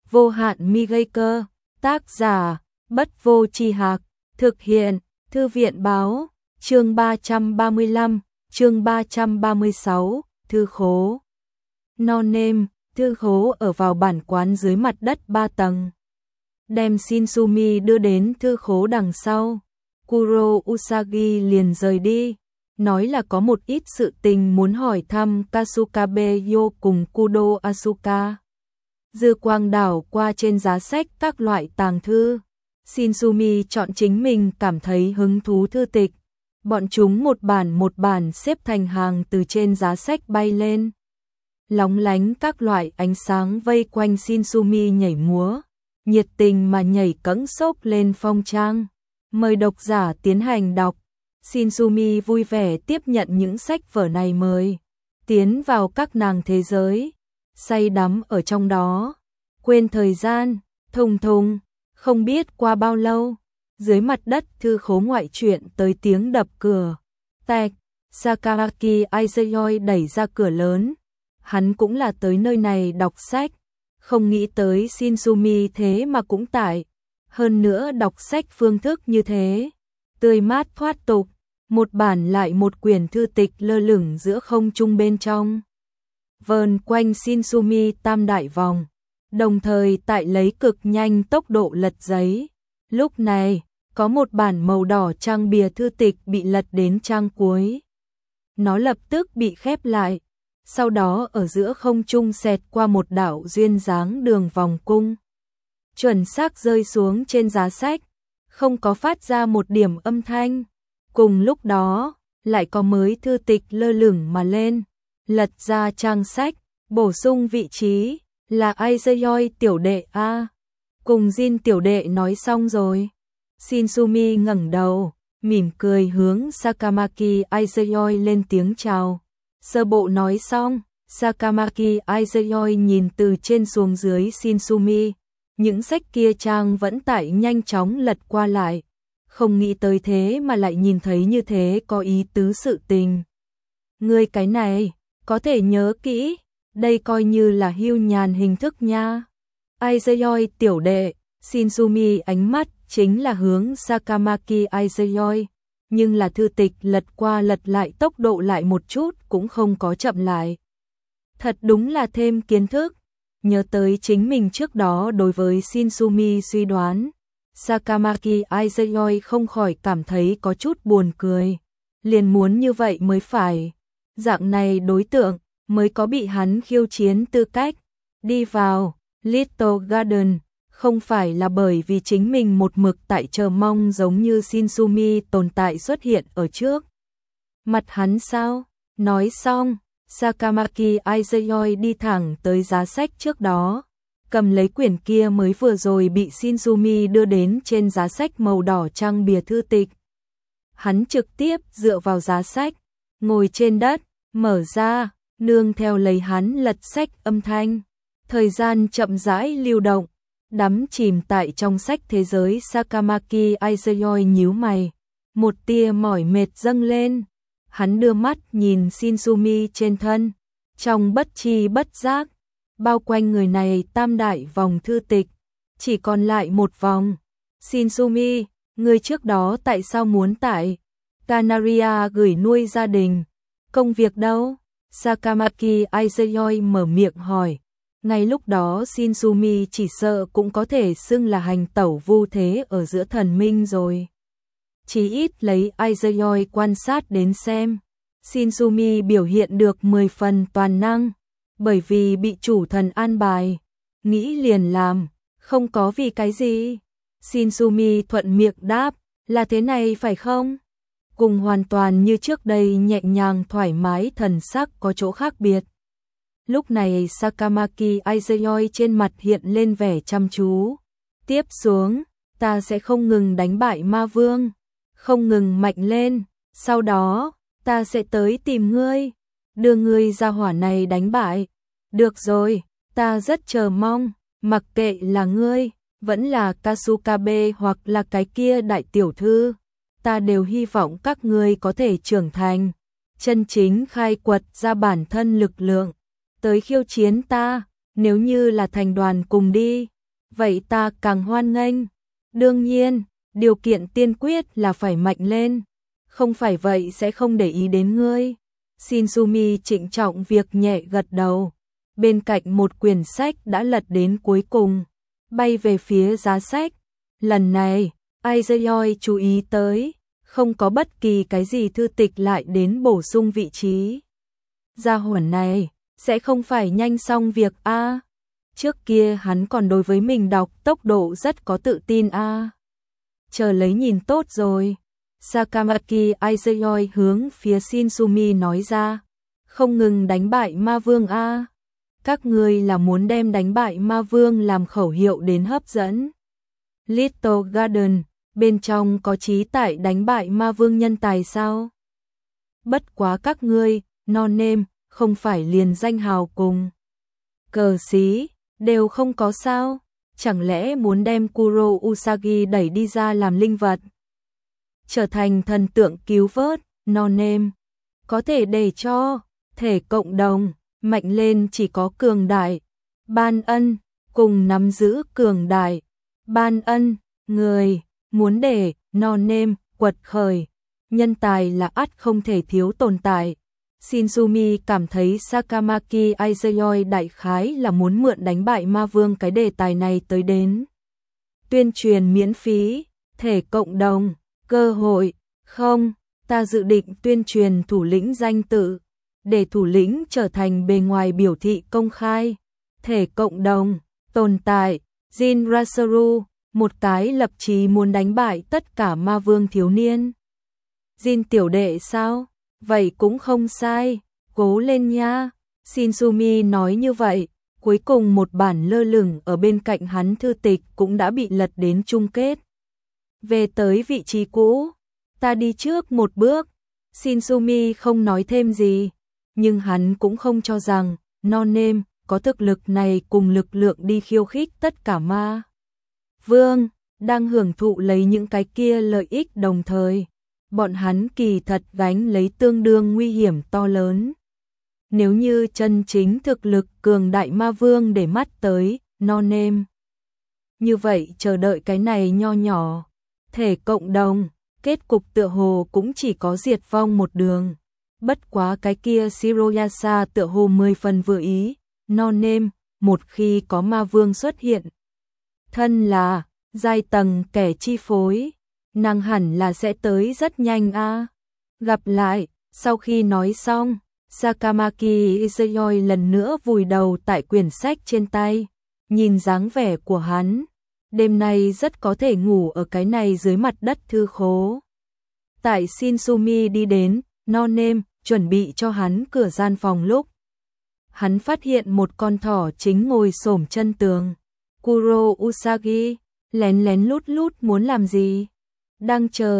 vô hạn mi gây cơ, tác giả, Bất Vô Tri Hạc, thực hiện, Thư viện báo, chương 335, chương 336, thư khố. No name, thư khố ở vào bản quán dưới mặt đất 3 tầng. Đem Shinsumi đưa đến thư khố đằng sau, Kuro Usagi liền rời đi, nói là có một ít sự tình muốn hỏi thăm Kasukabe Yo cùng Kudo Asuka. Dư quang đảo qua trên giá sách các loại tàng thư, Shinsumi chọn chính mình cảm thấy hứng thú thư tịch. Bọn chúng một bản xếp thành hàng từ trên giá sách bay lên. Lóng lánh các loại ánh sáng vây quanh Shinsumi nhảy múa, nhiệt tình mà nhảy cẫng xốp lên phong trang. Mời độc giả tiến hành đọc. Shinsumi vui vẻ tiếp nhận những sách vở này mời. Tiến vào các nàng thế giới, say đắm ở trong đó. Quên thời gian, thùng thùng, không biết qua bao lâu. Dưới mặt đất thư khố ngoại truyện tới tiếng đập cửa. Tạch, Sakamaki Aizuyoi đẩy ra cửa lớn. Hắn cũng là tới nơi này đọc sách. Không nghĩ tới Shinsumi thế mà cũng tại. Hơn nữa đọc sách phương thức như thế. Tươi mát thoát tục. Một bản lại một quyển thư tịch lơ lửng giữa không trung bên trong. Vờn quanh Shinsumi tam đại vòng. Đồng thời tại lấy cực nhanh tốc độ lật giấy. Lúc này, có một bản màu đỏ trang bìa thư tịch bị lật đến trang cuối. Nó lập tức bị khép lại, sau đó ở giữa không trung xẹt qua một đạo duyên dáng đường vòng cung. Chuẩn xác rơi xuống trên giá sách, không có phát ra một điểm âm thanh. Cùng lúc đó, lại có mới thư tịch lơ lửng mà lên, lật ra trang sách, bổ sung vị trí, là Aizuyoi tiểu đệ a. Cùng Jin tiểu đệ nói xong rồi. Shinsumi ngẩng đầu, mỉm cười hướng Sakamaki Aizuyoi lên tiếng chào. Sơ bộ nói xong, Sakamaki Aizuyoi nhìn từ trên xuống dưới Shinsumi. Những sách kia trang vẫn tại nhanh chóng lật qua lại. Không nghĩ tới thế mà lại nhìn thấy như thế có ý tứ sự tình. Ngươi cái này, có thể nhớ kỹ, đây coi như là hưu nhàn hình thức nha. Aizuyoi tiểu đệ, Shinsumi ánh mắt chính là hướng Sakamaki Aizuyoi, nhưng là thư tịch lật qua lật lại tốc độ lại một chút cũng không có chậm lại. Thật đúng là thêm kiến thức, nhớ tới chính mình trước đó đối với Shinsumi suy đoán. Sakamaki Aizuyoi không khỏi cảm thấy có chút buồn cười, liền muốn như vậy mới phải. Dạng này đối tượng mới có bị hắn khiêu chiến tư cách. Đi vào Little Garden, không phải là bởi vì chính mình một mực tại chờ mong giống như Shinsumi tồn tại xuất hiện ở trước mặt hắn sao? Nói xong, Sakamaki Aizuyoi đi thẳng tới giá sách trước đó, cầm lấy quyển kia mới vừa rồi bị Shinsumi đưa đến trên giá sách màu đỏ trang bìa thư tịch. Hắn trực tiếp dựa vào giá sách, ngồi trên đất, mở ra, nương theo lấy hắn lật sách âm thanh. Thời gian chậm rãi lưu động, đắm chìm tại trong sách thế giới. Sakamaki Aizuyoi nhíu mày, một tia mỏi mệt dâng lên. Hắn đưa mắt nhìn Shinsumi trên thân, trong bất tri bất giác, bao quanh người này tam đại vòng thư tịch, chỉ còn lại một vòng. Shinsumi, người trước đó tại sao muốn tại Canaria gửi nuôi gia đình? Công việc đâu? Sakamaki Aizuyoi mở miệng hỏi. Ngay lúc đó Shinsumi chỉ sợ cũng có thể xưng là hành tẩu vu thế ở giữa thần minh rồi. Chỉ ít lấy Aizuyoi quan sát đến xem, Shinsumi biểu hiện được 10 phần toàn năng, bởi vì bị chủ thần an bài, nghĩ liền làm, không có vì cái gì. Shinsumi thuận miệng đáp, là thế này phải không? Cùng hoàn toàn như trước đây nhẹ nhàng thoải mái thần sắc có chỗ khác biệt. Lúc này Sakamaki Aizuyoi trên mặt hiện lên vẻ chăm chú. Tiếp xuống, ta sẽ không ngừng đánh bại ma vương, không ngừng mạnh lên, sau đó, ta sẽ tới tìm ngươi, đưa ngươi ra hỏa này đánh bại. Được rồi, ta rất chờ mong, mặc kệ là ngươi, vẫn là Kasukabe hoặc là cái kia đại tiểu thư, ta đều hy vọng các ngươi có thể trưởng thành, chân chính khai quật ra bản thân lực lượng, tới khiêu chiến ta, nếu như là thành đoàn cùng đi, vậy ta càng hoan nghênh. Đương nhiên, điều kiện tiên quyết là phải mạnh lên, không phải vậy sẽ không để ý đến ngươi. Shinsumi trịnh trọng việc nhẹ gật đầu. Bên cạnh một quyển sách đã lật đến cuối cùng, bay về phía giá sách. Lần này, Aizayoi chú ý tới, không có bất kỳ cái gì thư tịch lại đến bổ sung vị trí. Gia hỏa này, sẽ không phải nhanh xong việc a? Trước kia hắn còn đối với mình đọc tốc độ rất có tự tin a. Chờ lấy nhìn tốt rồi. Sakamaki Aizayoi hướng phía Shinsumi nói ra, không ngừng đánh bại ma vương a. Các ngươi là muốn đem đánh bại ma vương làm khẩu hiệu đến hấp dẫn. Little Garden, bên trong có chí tại đánh bại ma vương nhân tài sao? Bất quá các ngươi, no name, không phải liền danh hào cùng cờ xí, đều không có sao? Chẳng lẽ muốn đem Kuro Usagi đẩy đi ra làm linh vật? Trở thành thần tượng cứu vớt, no name, có thể để cho thể cộng đồng mạnh lên chỉ có cường đại, ban ân, cùng nắm giữ cường đại, ban ân, người, muốn để no name quật khởi, nhân tài là ắt không thể thiếu tồn tại. Shinsumi cảm thấy Sakamaki Aizayoi đại khái là muốn mượn đánh bại ma vương cái đề tài này tới đến. Tuyên truyền miễn phí, thể cộng đồng, cơ hội, không, ta dự định tuyên truyền thủ lĩnh danh tự, để thủ lĩnh trở thành bề ngoài biểu thị công khai, thể cộng đồng, tồn tại, Jinrasaru, một cái lập chí muốn đánh bại tất cả ma vương thiếu niên. Jin tiểu đệ sao? Vậy cũng không sai, cố lên nha. Shinsumi nói như vậy, cuối cùng một bản lơ lửng ở bên cạnh hắn thư tịch cũng đã bị lật đến chung kết. Về tới vị trí cũ, ta đi trước một bước. Shinsumi không nói thêm gì, nhưng hắn cũng không cho rằng no name có thực lực này cùng lực lượng đi khiêu khích tất cả ma vương, đang hưởng thụ lấy những cái kia lợi ích đồng thời. Bọn hắn kỳ thật gánh lấy tương đương nguy hiểm to lớn. Nếu như chân chính thực lực cường đại ma vương để mắt tới, no name. Như vậy chờ đợi cái này nho nhỏ, thể cộng đồng, kết cục tựa hồ cũng chỉ có diệt vong một đường. Bất quá cái kia Shiroyasa tựa hồ 10 phần vừa ý, no name, một khi có ma vương xuất hiện. Thân là, giai tầng kẻ chi phối. Nàng hẳn là sẽ tới rất nhanh a. Gặp lại, sau khi nói xong, Sakamaki Aizayoi lần nữa vùi đầu tại quyển sách trên tay, nhìn dáng vẻ của hắn, đêm nay rất có thể ngủ ở cái này dưới mặt đất thư khố. Tại Shinsumi đi đến, no name, chuẩn bị cho hắn cửa gian phòng lúc, hắn phát hiện một con thỏ chính ngồi xổm chân tường. Kuro Usagi, lén lén lút lút muốn làm gì? Đang chờ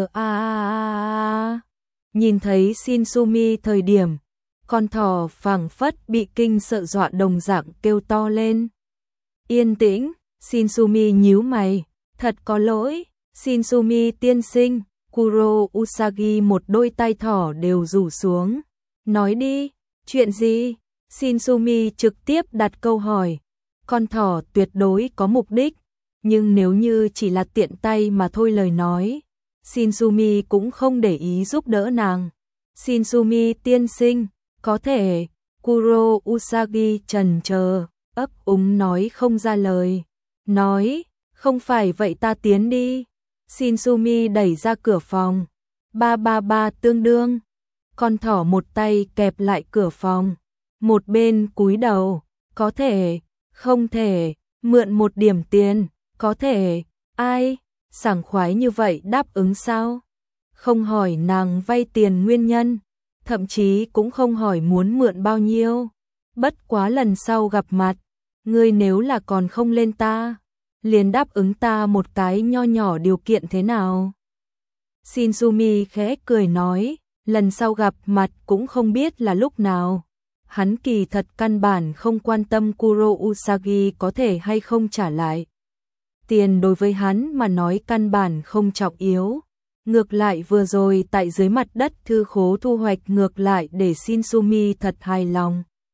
Nhìn thấy Shinsumi thời điểm, con thỏ phảng phất bị kinh sợ dọa đồng dạng kêu to lên. Yên tĩnh, Shinsumi nhíu mày, thật có lỗi, Shinsumi tiên sinh. Kuro Usagi một đôi tay thỏ đều rủ xuống. Nói đi, chuyện gì? Shinsumi trực tiếp đặt câu hỏi. Con thỏ tuyệt đối có mục đích, nhưng nếu như chỉ là tiện tay mà thôi lời nói, Shinsumi cũng không để ý giúp đỡ nàng. Shinsumi tiên sinh, có thể. Kuro Usagi chần chờ, ấp úng nói không ra lời. Nói, không phải vậy ta tiến đi. Shinsumi đẩy ra cửa phòng. 333 tương đương. Con thỏ một tay kẹp lại cửa phòng, một bên cúi đầu. Có thể, không thể, mượn một điểm tiền, có thể, ai, sảng khoái như vậy đáp ứng sao? Không hỏi nàng vay tiền nguyên nhân, thậm chí cũng không hỏi muốn mượn bao nhiêu. Bất quá lần sau gặp mặt, ngươi nếu là còn không lên ta, liền đáp ứng ta một cái nho nhỏ điều kiện thế nào? Shinsumi khẽ cười nói, lần sau gặp mặt cũng không biết là lúc nào. Hắn kỳ thật căn bản không quan tâm Kuro Usagi có thể hay không trả lại. Tiền đối với hắn mà nói căn bản không trọng yếu. Ngược lại vừa rồi tại dưới mặt đất thư khố thu hoạch ngược lại để Shinsumi thật hài lòng.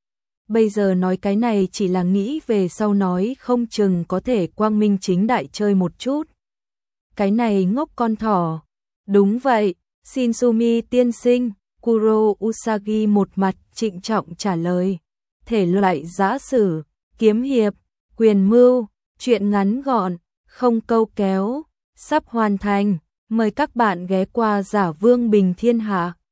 bây giờ nói cái này chỉ là nghĩ về sau nói không chừng có thể quang minh chính đại chơi một chút. Cái này ngốc con thỏ. Đúng vậy, Shinsumi tiên sinh, Kuro Usagi một mặt trịnh trọng trả lời. Thể loại giã sử, kiếm hiệp, quyền mưu, truyện ngắn gọn, không câu kéo, sắp hoàn thành. Mời các bạn ghé qua Giả Vương Bình Thiên Hạ.